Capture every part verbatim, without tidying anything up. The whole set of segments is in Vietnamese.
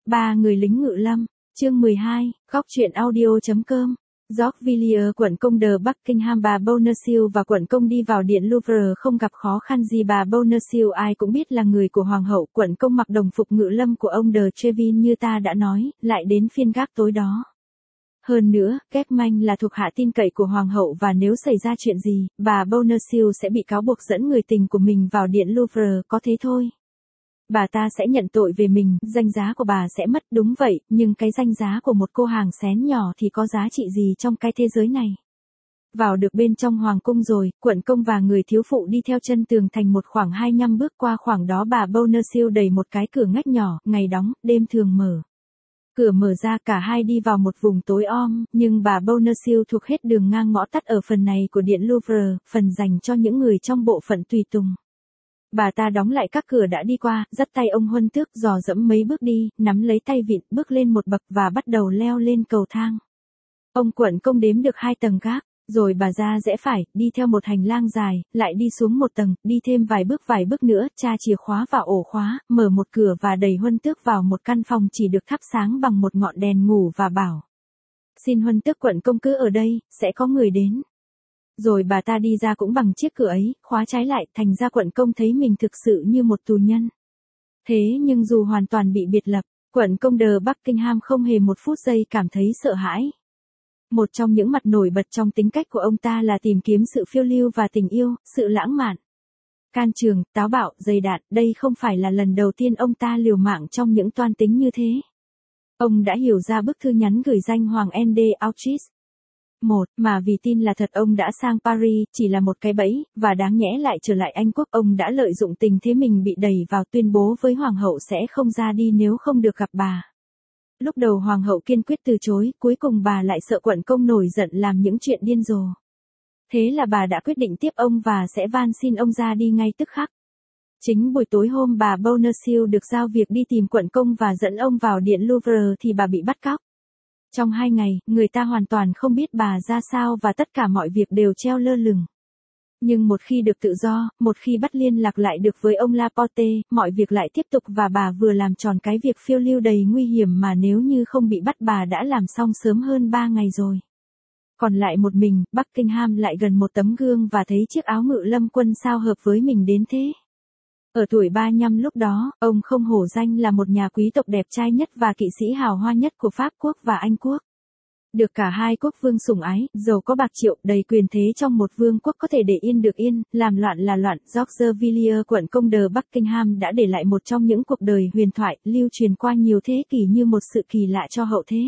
Ba người lính ngự lâm, chương mười hai, góc truyện audio.com. Yorkville, quận công de Buckingham. Bà Bonacieux và quận công đi vào điện Louvre không gặp khó khăn gì. Bà Bonacieux ai cũng biết là người của hoàng hậu. Quận công mặc đồng phục ngự lâm của ông de Treville như ta đã nói, lại đến phiên gác tối đó. Hơn nữa, Kekmanh là thuộc hạ tin cậy của hoàng hậu và nếu xảy ra chuyện gì, bà Bonacieux sẽ bị cáo buộc dẫn người tình của mình vào điện Louvre, có thế thôi. Bà ta sẽ nhận tội về mình, danh giá của bà sẽ mất, đúng vậy, nhưng cái danh giá của một cô hàng xén nhỏ thì có giá trị gì trong cái thế giới này. Vào được bên trong hoàng cung rồi, quận công và người thiếu phụ đi theo chân tường thành một khoảng hai mươi lăm bước qua khoảng đó. Bà Bonacieux đẩy một cái cửa ngách nhỏ, ngày đóng, đêm thường mở. Cửa mở ra, cả hai đi vào một vùng tối om, nhưng bà Bonacieux thuộc hết đường ngang ngõ tắt ở phần này của điện Louvre, phần dành cho những người trong bộ phận tùy tùng. Bà ta đóng lại các cửa đã đi qua, dắt tay ông Huân Tước dò dẫm mấy bước đi, nắm lấy tay vịn, bước lên một bậc và bắt đầu leo lên cầu thang. Ông quận công đếm được hai tầng gác, rồi bà ra rẽ phải, đi theo một hành lang dài, lại đi xuống một tầng, đi thêm vài bước vài bước nữa, tra chìa khóa vào ổ khóa, mở một cửa và đẩy Huân Tước vào một căn phòng chỉ được thắp sáng bằng một ngọn đèn ngủ và bảo: "Xin Huân Tước quận công cứ ở đây, sẽ có người đến." Rồi bà ta đi ra cũng bằng chiếc cửa ấy, khóa trái lại, thành ra quận công thấy mình thực sự như một tù nhân. Thế nhưng dù hoàn toàn bị biệt lập, quận công de Buckingham không hề một phút giây cảm thấy sợ hãi. Một trong những mặt nổi bật trong tính cách của ông ta là tìm kiếm sự phiêu lưu và tình yêu, sự lãng mạn. Can trường, táo bạo, dày đạn, đây không phải là lần đầu tiên ông ta liều mạng trong những toan tính như thế. Ông đã hiểu ra bức thư nhắn gửi danh hoàng Ende Auchis. Một, mà vì tin là thật ông đã sang Paris, chỉ là một cái bẫy, và đáng nhẽ lại trở lại Anh quốc. Ông đã lợi dụng tình thế mình bị đẩy vào, tuyên bố với hoàng hậu sẽ không ra đi nếu không được gặp bà. Lúc đầu hoàng hậu kiên quyết từ chối, cuối cùng bà lại sợ quận công nổi giận làm những chuyện điên rồ. Thế là bà đã quyết định tiếp ông và sẽ van xin ông ra đi ngay tức khắc. Chính buổi tối hôm bà Bonacieux được giao việc đi tìm quận công và dẫn ông vào điện Louvre thì bà bị bắt cóc. Trong hai ngày, người ta hoàn toàn không biết bà ra sao và tất cả mọi việc đều treo lơ lửng. Nhưng một khi được tự do, một khi bắt liên lạc lại được với ông Laporte, mọi việc lại tiếp tục và bà vừa làm tròn cái việc phiêu lưu đầy nguy hiểm mà nếu như không bị bắt bà đã làm xong sớm hơn ba ngày rồi. Còn lại một mình, Buckingham lại gần một tấm gương và thấy chiếc áo ngự lâm quân sao hợp với mình đến thế. Ở tuổi ba mươi lăm lúc đó, ông không hổ danh là một nhà quý tộc đẹp trai nhất và kỵ sĩ hào hoa nhất của Pháp quốc và Anh quốc. Được cả hai quốc vương sủng ái, giàu có bạc triệu, đầy quyền thế trong một vương quốc có thể để yên được yên, làm loạn là loạn. Yorkville, quận công de Buckingham đã để lại một trong những cuộc đời huyền thoại, lưu truyền qua nhiều thế kỷ như một sự kỳ lạ cho hậu thế.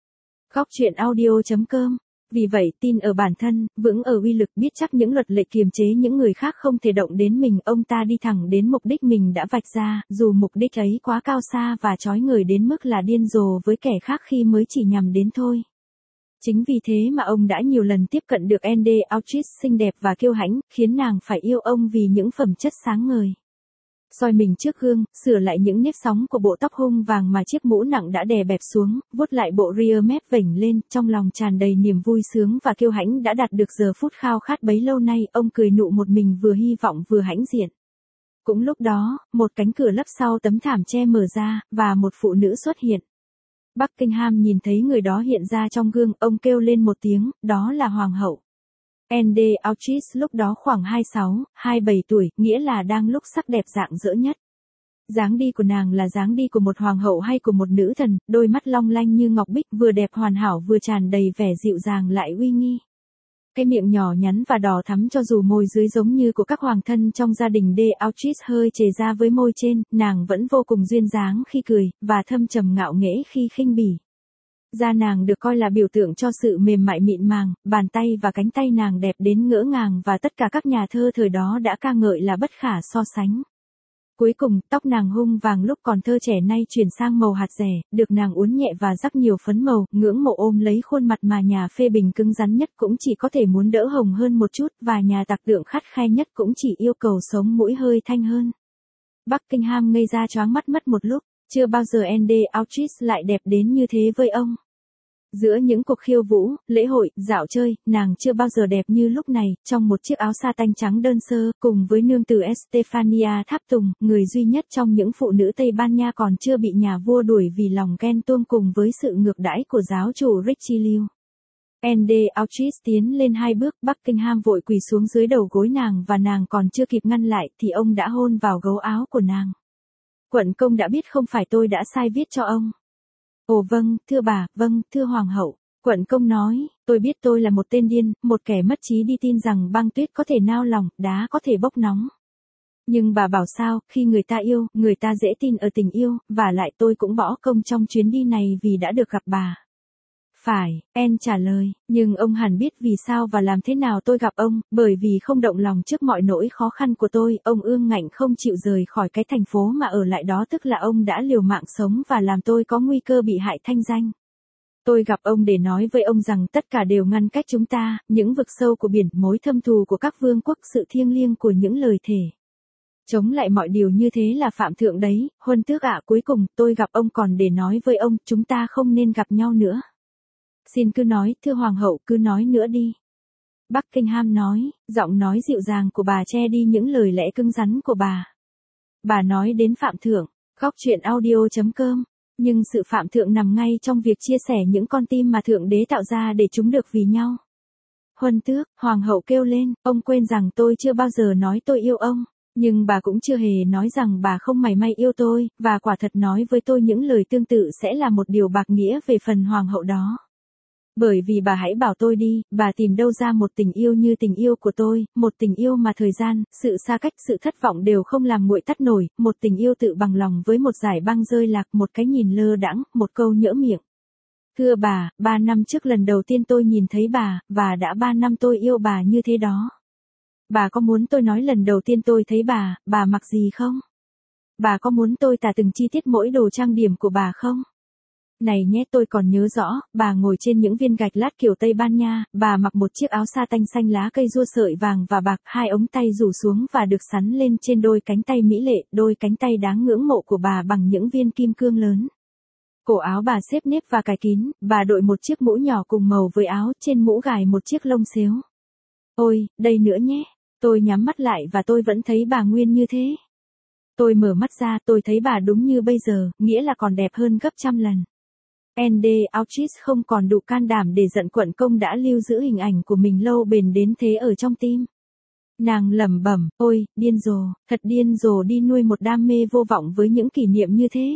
Góc truyện audio.com. Vì vậy, tin ở bản thân, vững ở uy lực, biết chắc những luật lệ kiềm chế những người khác không thể động đến mình, ông ta đi thẳng đến mục đích mình đã vạch ra, dù mục đích ấy quá cao xa và chói người đến mức là điên rồ với kẻ khác khi mới chỉ nhằm đến thôi. Chính vì thế mà ông đã nhiều lần tiếp cận được Ende Auchis xinh đẹp và kiêu hãnh, khiến nàng phải yêu ông vì những phẩm chất sáng ngời. Soi mình trước gương, sửa lại những nếp sóng của bộ tóc hung vàng mà chiếc mũ nặng đã đè bẹp xuống, vuốt lại bộ ria mép vểnh lên, trong lòng tràn đầy niềm vui sướng và kiêu hãnh đã đạt được giờ phút khao khát bấy lâu nay, ông cười nụ một mình vừa hy vọng vừa hãnh diện. Cũng lúc đó, một cánh cửa lấp sau tấm thảm che mở ra, và một phụ nữ xuất hiện. Buckingham nhìn thấy người đó hiện ra trong gương, ông kêu lên một tiếng, đó là hoàng hậu. Ende Auchis lúc đó khoảng hai mươi sáu, hai mươi bảy tuổi, nghĩa là đang lúc sắc đẹp rạng rỡ nhất. Dáng đi của nàng là dáng đi của một hoàng hậu hay của một nữ thần, đôi mắt long lanh như ngọc bích, vừa đẹp hoàn hảo vừa tràn đầy vẻ dịu dàng lại uy nghi. Cái miệng nhỏ nhắn và đỏ thắm cho dù môi dưới giống như của các hoàng thân trong gia đình de Auchis hơi chề ra với môi trên, nàng vẫn vô cùng duyên dáng khi cười, và thâm trầm ngạo nghễ khi khinh bỉ. Da nàng được coi là biểu tượng cho sự mềm mại mịn màng, bàn tay và cánh tay nàng đẹp đến ngỡ ngàng và tất cả các nhà thơ thời đó đã ca ngợi là bất khả so sánh. Cuối cùng, tóc nàng hung vàng lúc còn thơ trẻ nay chuyển sang màu hạt rẻ, được nàng uốn nhẹ và rắc nhiều phấn màu, ngưỡng mộ ôm lấy khuôn mặt mà nhà phê bình cứng rắn nhất cũng chỉ có thể muốn đỡ hồng hơn một chút, và nhà tặc tượng khắt khe nhất cũng chỉ yêu cầu sống mũi hơi thanh hơn. Buckingham ngây ra choáng mắt mất một lúc, chưa bao giờ Ende Auchis lại đẹp đến như thế với ông. Giữa những cuộc khiêu vũ, lễ hội, dạo chơi, nàng chưa bao giờ đẹp như lúc này, trong một chiếc áo sa tanh trắng đơn sơ, cùng với nương tử Estefania tháp tùng, người duy nhất trong những phụ nữ Tây Ban Nha còn chưa bị nhà vua đuổi vì lòng ghen tuông cùng với sự ngược đãi của giáo chủ Richelieu. Anne Autriche tiến lên hai bước, Buckingham vội quỳ xuống dưới đầu gối nàng và nàng còn chưa kịp ngăn lại thì ông đã hôn vào gấu áo của nàng. Quận công đã biết không phải tôi đã sai viết cho ông. Ồ vâng, thưa bà, vâng, thưa hoàng hậu. Quận công nói, tôi biết tôi là một tên điên, một kẻ mất trí đi tin rằng băng tuyết có thể nao lòng, đá có thể bốc nóng. Nhưng bà bảo sao, khi người ta yêu, người ta dễ tin ở tình yêu, và lại tôi cũng bỏ công trong chuyến đi này vì đã được gặp bà. Phải, Anne trả lời, nhưng ông hẳn biết vì sao và làm thế nào tôi gặp ông, bởi vì không động lòng trước mọi nỗi khó khăn của tôi, ông ương ngạnh không chịu rời khỏi cái thành phố mà ở lại đó, tức là ông đã liều mạng sống và làm tôi có nguy cơ bị hại thanh danh. Tôi gặp ông để nói với ông rằng tất cả đều ngăn cách chúng ta, những vực sâu của biển, mối thâm thù của các vương quốc, sự thiêng liêng của những lời thề. Chống lại mọi điều như thế là phạm thượng đấy, huân tước ạ, cuối cùng tôi gặp ông còn để nói với ông, chúng ta không nên gặp nhau nữa. Xin cứ nói, thưa hoàng hậu, cứ nói nữa đi. Buckingham nói, giọng nói dịu dàng của bà che đi những lời lẽ cứng rắn của bà. Bà nói đến phạm thượng, góc truyện audio chấm com, nhưng sự phạm thượng nằm ngay trong việc chia sẻ những con tim mà thượng đế tạo ra để chúng được vì nhau. Huân tước, hoàng hậu kêu lên, ông quên rằng tôi chưa bao giờ nói tôi yêu ông. Nhưng bà cũng chưa hề nói rằng bà không mảy may yêu tôi, và quả thật nói với tôi những lời tương tự sẽ là một điều bạc nghĩa về phần hoàng hậu đó. Bởi vì bà hãy bảo tôi đi, bà tìm đâu ra một tình yêu như tình yêu của tôi, một tình yêu mà thời gian, sự xa cách, sự thất vọng đều không làm nguội tắt nổi, một tình yêu tự bằng lòng với một dải băng rơi lạc, một cái nhìn lơ đãng, một câu nhỡ miệng. Thưa bà, ba năm trước lần đầu tiên tôi nhìn thấy bà, và đã ba năm tôi yêu bà như thế đó. Bà có muốn tôi nói lần đầu tiên tôi thấy bà, bà mặc gì không? Bà có muốn tôi tả từng chi tiết mỗi đồ trang điểm của bà không? Này nhé, tôi còn nhớ rõ, bà ngồi trên những viên gạch lát kiểu Tây Ban Nha, bà mặc một chiếc áo sa tanh xanh lá cây rua sợi vàng và bạc, hai ống tay rủ xuống và được sắn lên trên đôi cánh tay mỹ lệ, đôi cánh tay đáng ngưỡng mộ của bà bằng những viên kim cương lớn. Cổ áo bà xếp nếp và cài kín, bà đội một chiếc mũ nhỏ cùng màu với áo, trên mũ gài một chiếc lông xếu. Ôi, đây nữa nhé, tôi nhắm mắt lại và tôi vẫn thấy bà nguyên như thế. Tôi mở mắt ra, tôi thấy bà đúng như bây giờ, nghĩa là còn đẹp hơn gấp trăm lần. Anne Autriche không còn đủ can đảm để giận quận công đã lưu giữ hình ảnh của mình lâu bền đến thế ở trong tim. Nàng lẩm bẩm, ôi, điên rồ, thật điên rồ đi nuôi một đam mê vô vọng với những kỷ niệm như thế.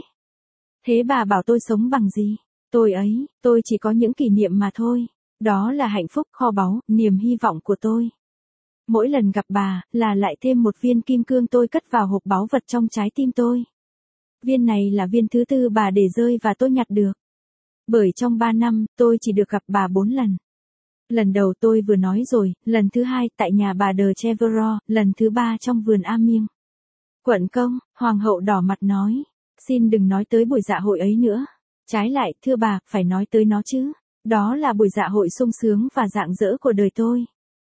Thế bà bảo tôi sống bằng gì? Tôi ấy, tôi chỉ có những kỷ niệm mà thôi. Đó là hạnh phúc, kho báu, niềm hy vọng của tôi. Mỗi lần gặp bà, là lại thêm một viên kim cương tôi cất vào hộp báu vật trong trái tim tôi. Viên này là viên thứ tư bà để rơi và tôi nhặt được. Bởi trong ba năm, tôi chỉ được gặp bà bốn lần. Lần đầu tôi vừa nói rồi, lần thứ hai tại nhà bà de Chevreuse, lần thứ ba trong vườn Amiens. Quận công, hoàng hậu đỏ mặt nói, xin đừng nói tới buổi dạ hội ấy nữa. Trái lại, thưa bà, phải nói tới nó chứ. Đó là buổi dạ hội sung sướng và rạng rỡ của đời tôi.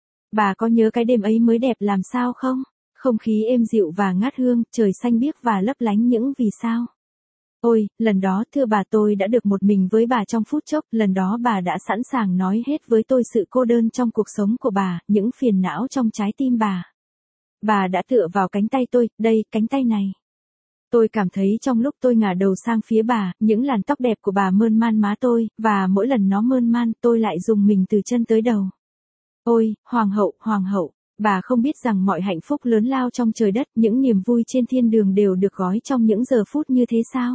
Bà có nhớ cái đêm ấy mới đẹp làm sao không? Không khí êm dịu và ngát hương, trời xanh biếc và lấp lánh những vì sao. Ôi, lần đó thưa bà tôi đã được một mình với bà trong phút chốc, lần đó bà đã sẵn sàng nói hết với tôi sự cô đơn trong cuộc sống của bà, những phiền não trong trái tim bà. Bà đã tựa vào cánh tay tôi, đây, cánh tay này. Tôi cảm thấy trong lúc tôi ngả đầu sang phía bà, những làn tóc đẹp của bà mơn man má tôi, và mỗi lần nó mơn man, tôi lại rùng mình từ chân tới đầu. Ôi, hoàng hậu, hoàng hậu, bà không biết rằng mọi hạnh phúc lớn lao trong trời đất, những niềm vui trên thiên đường đều được gói trong những giờ phút như thế sao?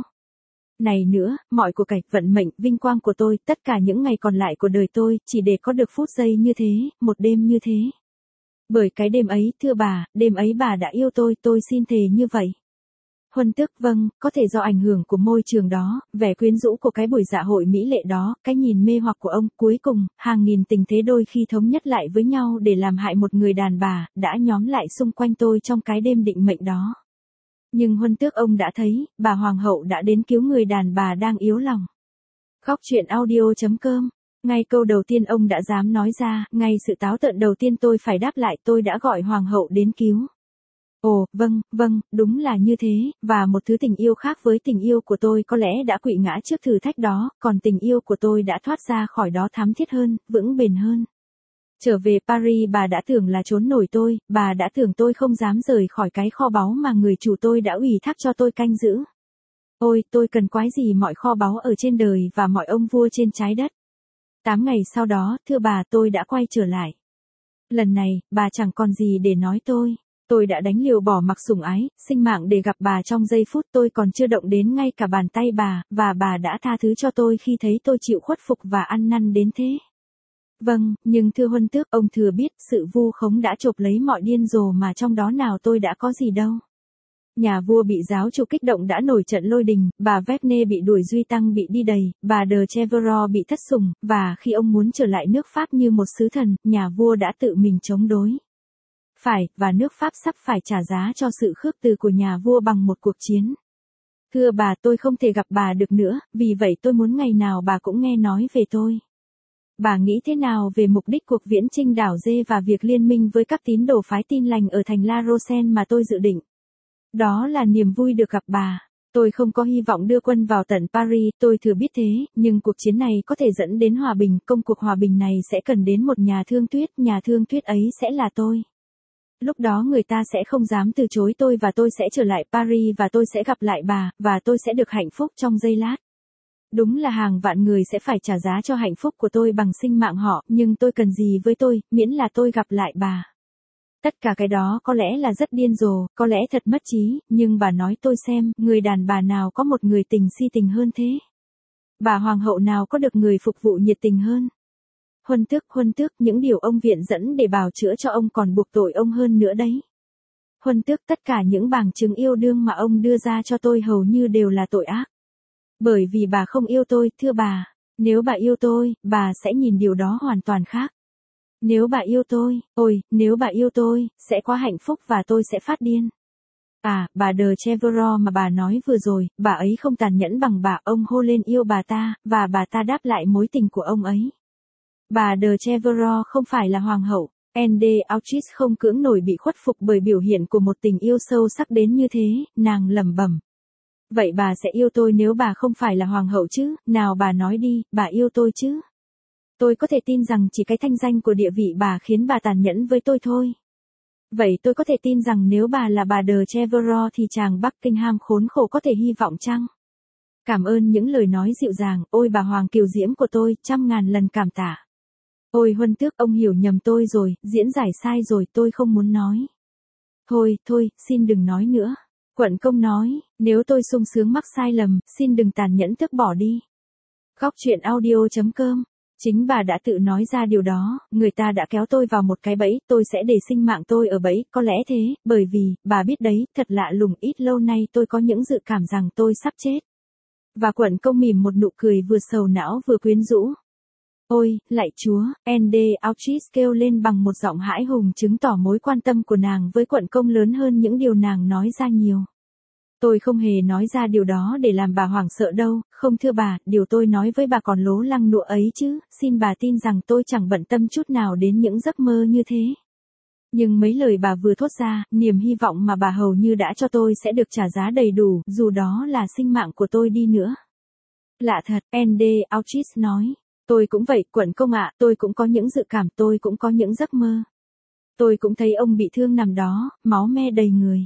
Này nữa, mọi của cải, vận mệnh, vinh quang của tôi, tất cả những ngày còn lại của đời tôi, chỉ để có được phút giây như thế, một đêm như thế. Bởi cái đêm ấy, thưa bà, đêm ấy bà đã yêu tôi, tôi xin thề như vậy. Huân tước, vâng, có thể do ảnh hưởng của môi trường đó, vẻ quyến rũ của cái buổi dạ hội mỹ lệ đó, cái nhìn mê hoặc của ông, cuối cùng, hàng nghìn tình thế đôi khi thống nhất lại với nhau để làm hại một người đàn bà, đã nhóm lại xung quanh tôi trong cái đêm định mệnh đó. Nhưng huân tước ông đã thấy, bà hoàng hậu đã đến cứu người đàn bà đang yếu lòng. Góc truyện audio chấm com. Ngay câu đầu tiên ông đã dám nói ra, ngay sự táo tợn đầu tiên tôi phải đáp lại, tôi đã gọi hoàng hậu đến cứu. Ồ, vâng, vâng, đúng là như thế, và một thứ tình yêu khác với tình yêu của tôi có lẽ đã quỵ ngã trước thử thách đó, còn tình yêu của tôi đã thoát ra khỏi đó thắm thiết hơn, vững bền hơn. Trở về Paris bà đã tưởng là trốn nổi tôi, bà đã tưởng tôi không dám rời khỏi cái kho báu mà người chủ tôi đã ủy thác cho tôi canh giữ. Ôi, tôi cần quái gì mọi kho báu ở trên đời và mọi ông vua trên trái đất. Tám ngày sau đó, thưa bà, tôi đã quay trở lại. Lần này, bà chẳng còn gì để nói tôi. Tôi đã đánh liều bỏ mặc sủng ái, sinh mạng để gặp bà trong giây phút tôi còn chưa động đến ngay cả bàn tay bà, và bà đã tha thứ cho tôi khi thấy tôi chịu khuất phục và ăn năn đến thế. Vâng, nhưng thưa huân tước, ông thừa biết, sự vu khống đã chộp lấy mọi điên rồ mà trong đó nào tôi đã có gì đâu. Nhà vua bị giáo chủ kích động đã nổi trận lôi đình, bà Verne bị đuổi duy tăng bị đi đầy, bà de Chevreuse bị thất sủng, và khi ông muốn trở lại nước Pháp như một sứ thần, nhà vua đã tự mình chống đối. Phải, và nước Pháp sắp phải trả giá cho sự khước từ của nhà vua bằng một cuộc chiến. Thưa bà, tôi không thể gặp bà được nữa, vì vậy tôi muốn ngày nào bà cũng nghe nói về tôi. Bà nghĩ thế nào về mục đích cuộc viễn chinh đảo Dê và việc liên minh với các tín đồ phái Tin Lành ở thành La Rochelle mà tôi dự định? Đó là niềm vui được gặp bà. Tôi không có hy vọng đưa quân vào tận Paris, tôi thừa biết thế, nhưng cuộc chiến này có thể dẫn đến hòa bình, công cuộc hòa bình này sẽ cần đến một nhà thương thuyết, nhà thương thuyết ấy sẽ là tôi. Lúc đó người ta sẽ không dám từ chối tôi và tôi sẽ trở lại Paris và tôi sẽ gặp lại bà, và tôi sẽ được hạnh phúc trong giây lát. Đúng là hàng vạn người sẽ phải trả giá cho hạnh phúc của tôi bằng sinh mạng họ, nhưng tôi cần gì với tôi, miễn là tôi gặp lại bà. Tất cả cái đó có lẽ là rất điên rồ, có lẽ thật mất trí, nhưng bà nói tôi xem, người đàn bà nào có một người tình si tình hơn thế? Bà hoàng hậu nào có được người phục vụ nhiệt tình hơn? Huân tước, huân tước, những điều ông viện dẫn để bào chữa cho ông còn buộc tội ông hơn nữa đấy. Huân tước, tất cả những bằng chứng yêu đương mà ông đưa ra cho tôi hầu như đều là tội ác. Bởi vì bà không yêu tôi, thưa bà. Nếu bà yêu tôi, bà sẽ nhìn điều đó hoàn toàn khác. Nếu bà yêu tôi, ôi, nếu bà yêu tôi, sẽ quá hạnh phúc và tôi sẽ phát điên. À, bà de Chevreuse mà bà nói vừa rồi, bà ấy không tàn nhẫn bằng bà, ông hô lên yêu bà ta, và bà ta đáp lại mối tình của ông ấy. Bà de Chevreuse không phải là hoàng hậu, Anne Autrice không cưỡng nổi bị khuất phục bởi biểu hiện của một tình yêu sâu sắc đến như thế, nàng lẩm bẩm. Vậy bà sẽ yêu tôi nếu bà không phải là hoàng hậu chứ, nào bà nói đi, bà yêu tôi chứ. Tôi có thể tin rằng chỉ cái thanh danh của địa vị bà khiến bà tàn nhẫn với tôi thôi. Vậy tôi có thể tin rằng nếu bà là bà de Chevreuse thì chàng Buckingham khốn khổ có thể hy vọng chăng? Cảm ơn những lời nói dịu dàng, ôi bà hoàng kiều diễm của tôi, trăm ngàn lần cảm tạ. Ôi huân tước, ông hiểu nhầm tôi rồi, diễn giải sai rồi, tôi không muốn nói. Thôi, thôi, xin đừng nói nữa. Quận công nói, nếu tôi sung sướng mắc sai lầm, xin đừng tàn nhẫn tước bỏ đi. Góc truyện audio chấm com. Chính bà đã tự nói ra điều đó, người ta đã kéo tôi vào một cái bẫy, tôi sẽ để sinh mạng tôi ở bẫy, có lẽ thế, bởi vì, bà biết đấy, thật lạ lùng ít lâu nay tôi có những dự cảm rằng tôi sắp chết. Và quận công mỉm một nụ cười vừa sầu não vừa quyến rũ. Ôi, lạy chúa, Anne Autrice kêu lên bằng một giọng hãi hùng chứng tỏ mối quan tâm của nàng với quận công lớn hơn những điều nàng nói ra nhiều. Tôi không hề nói ra điều đó để làm bà hoảng sợ đâu, không thưa bà, điều tôi nói với bà còn lố lăng nụa ấy chứ, xin bà tin rằng tôi chẳng bận tâm chút nào đến những giấc mơ như thế. Nhưng mấy lời bà vừa thốt ra, niềm hy vọng mà bà hầu như đã cho tôi sẽ được trả giá đầy đủ, dù đó là sinh mạng của tôi đi nữa. Lạ thật, Anne Autrice nói. Tôi cũng vậy, quận công ạ, tôi cũng có những dự cảm, tôi cũng có những giấc mơ. Tôi cũng thấy ông bị thương nằm đó, máu me đầy người.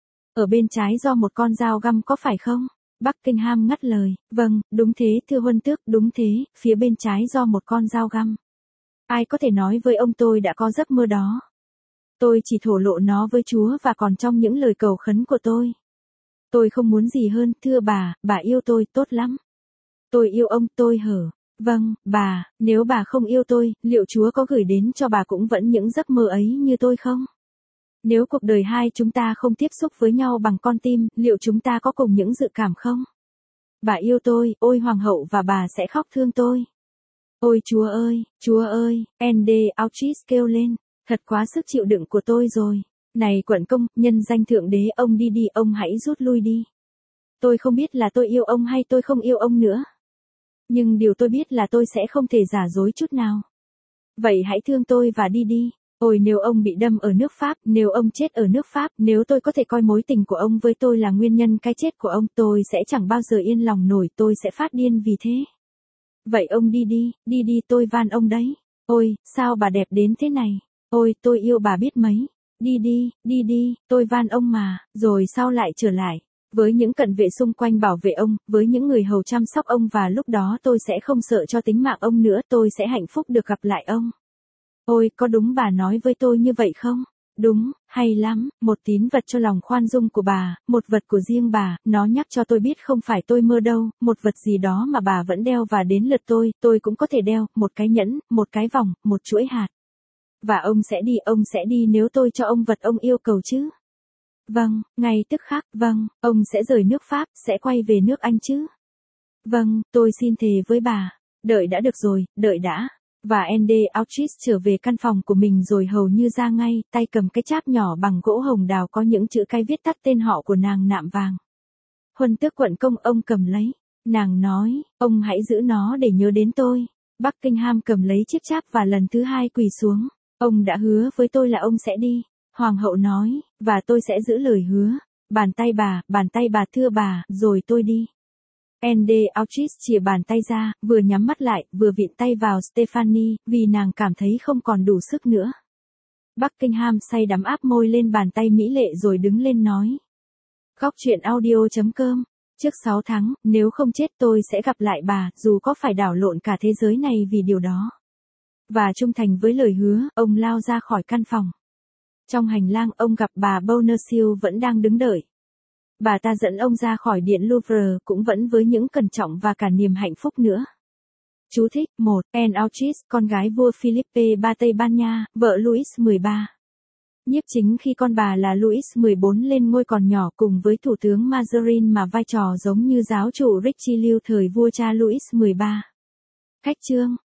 Ở bên trái do một con dao găm có phải không? Buckingham ngắt lời, vâng, đúng thế thưa huân tước, đúng thế, phía bên trái do một con dao găm. Ai có thể nói với ông tôi đã có giấc mơ đó? Tôi chỉ thổ lộ nó với Chúa và còn trong những lời cầu khấn của tôi. Tôi không muốn gì hơn, thưa bà, bà yêu tôi, tốt lắm. Tôi yêu ông, tôi hở. Vâng, bà, nếu bà không yêu tôi, liệu Chúa có gửi đến cho bà cũng vẫn những giấc mơ ấy như tôi không? Nếu cuộc đời hai chúng ta không tiếp xúc với nhau bằng con tim, liệu chúng ta có cùng những dự cảm không? Bà yêu tôi, ôi hoàng hậu và bà sẽ khóc thương tôi. Ôi Chúa ơi, Chúa ơi, Anne Autrice kêu lên, thật quá sức chịu đựng của tôi rồi. Này quận công, nhân danh thượng đế, ông đi đi, ông hãy rút lui đi. Tôi không biết là tôi yêu ông hay tôi không yêu ông nữa. Nhưng điều tôi biết là tôi sẽ không thể giả dối chút nào. Vậy hãy thương tôi và đi đi. Ôi nếu ông bị đâm ở nước Pháp, nếu ông chết ở nước Pháp, nếu tôi có thể coi mối tình của ông với tôi là nguyên nhân cái chết của ông, tôi sẽ chẳng bao giờ yên lòng nổi, tôi sẽ phát điên vì thế. Vậy ông đi đi, đi đi tôi van ông đấy. Ôi, sao bà đẹp đến thế này? Ôi, tôi yêu bà biết mấy. Đi đi, đi đi, tôi van ông mà, rồi sao lại trở lại? Với những cận vệ xung quanh bảo vệ ông, với những người hầu chăm sóc ông và lúc đó tôi sẽ không sợ cho tính mạng ông nữa, tôi sẽ hạnh phúc được gặp lại ông. Ôi, có đúng bà nói với tôi như vậy không? Đúng, hay lắm, một tín vật cho lòng khoan dung của bà, một vật của riêng bà, nó nhắc cho tôi biết không phải tôi mơ đâu, một vật gì đó mà bà vẫn đeo và đến lượt tôi, tôi cũng có thể đeo, một cái nhẫn, một cái vòng, một chuỗi hạt. Và ông sẽ đi, ông sẽ đi nếu tôi cho ông vật ông yêu cầu chứ? Vâng, ngay tức khắc, vâng, ông sẽ rời nước Pháp, sẽ quay về nước Anh chứ? Vâng, tôi xin thề với bà. Đợi đã được rồi, đợi đã. Và Andy Auchis trở về căn phòng của mình rồi hầu như ra ngay, tay cầm cái cháp nhỏ bằng gỗ hồng đào có những chữ cái viết tắt tên họ của nàng nạm vàng. Huân tước quận công ông cầm lấy. Nàng nói, ông hãy giữ nó để nhớ đến tôi. Buckingham cầm lấy chiếc cháp và lần thứ hai quỳ xuống. Ông đã hứa với tôi là ông sẽ đi. Hoàng hậu nói, và tôi sẽ giữ lời hứa. Bàn tay bà, bàn tay bà thưa bà, rồi tôi đi. Andy Auchis chìa bàn tay ra, vừa nhắm mắt lại, vừa vịn tay vào Stephanie, vì nàng cảm thấy không còn đủ sức nữa. Buckingham say đắm áp môi lên bàn tay mỹ lệ rồi đứng lên nói. Góc truyện audio chấm com. Trước sáu tháng, nếu không chết tôi sẽ gặp lại bà, dù có phải đảo lộn cả thế giới này vì điều đó. Và trung thành với lời hứa, ông lao ra khỏi căn phòng. Trong hành lang ông gặp bà Bonacieux vẫn đang đứng đợi. Bà ta dẫn ông ra khỏi điện Louvre, cũng vẫn với những cẩn trọng và cả niềm hạnh phúc nữa. Chú thích, một. Anne Auchis, con gái vua Philippe ba Tây Ban Nha, vợ Louis mười ba. Nhiếp chính khi con bà là Louis mười bốn lên ngôi còn nhỏ cùng với thủ tướng Mazarin mà vai trò giống như giáo chủ Richelieu thời vua cha Louis mười ba. Khách chương.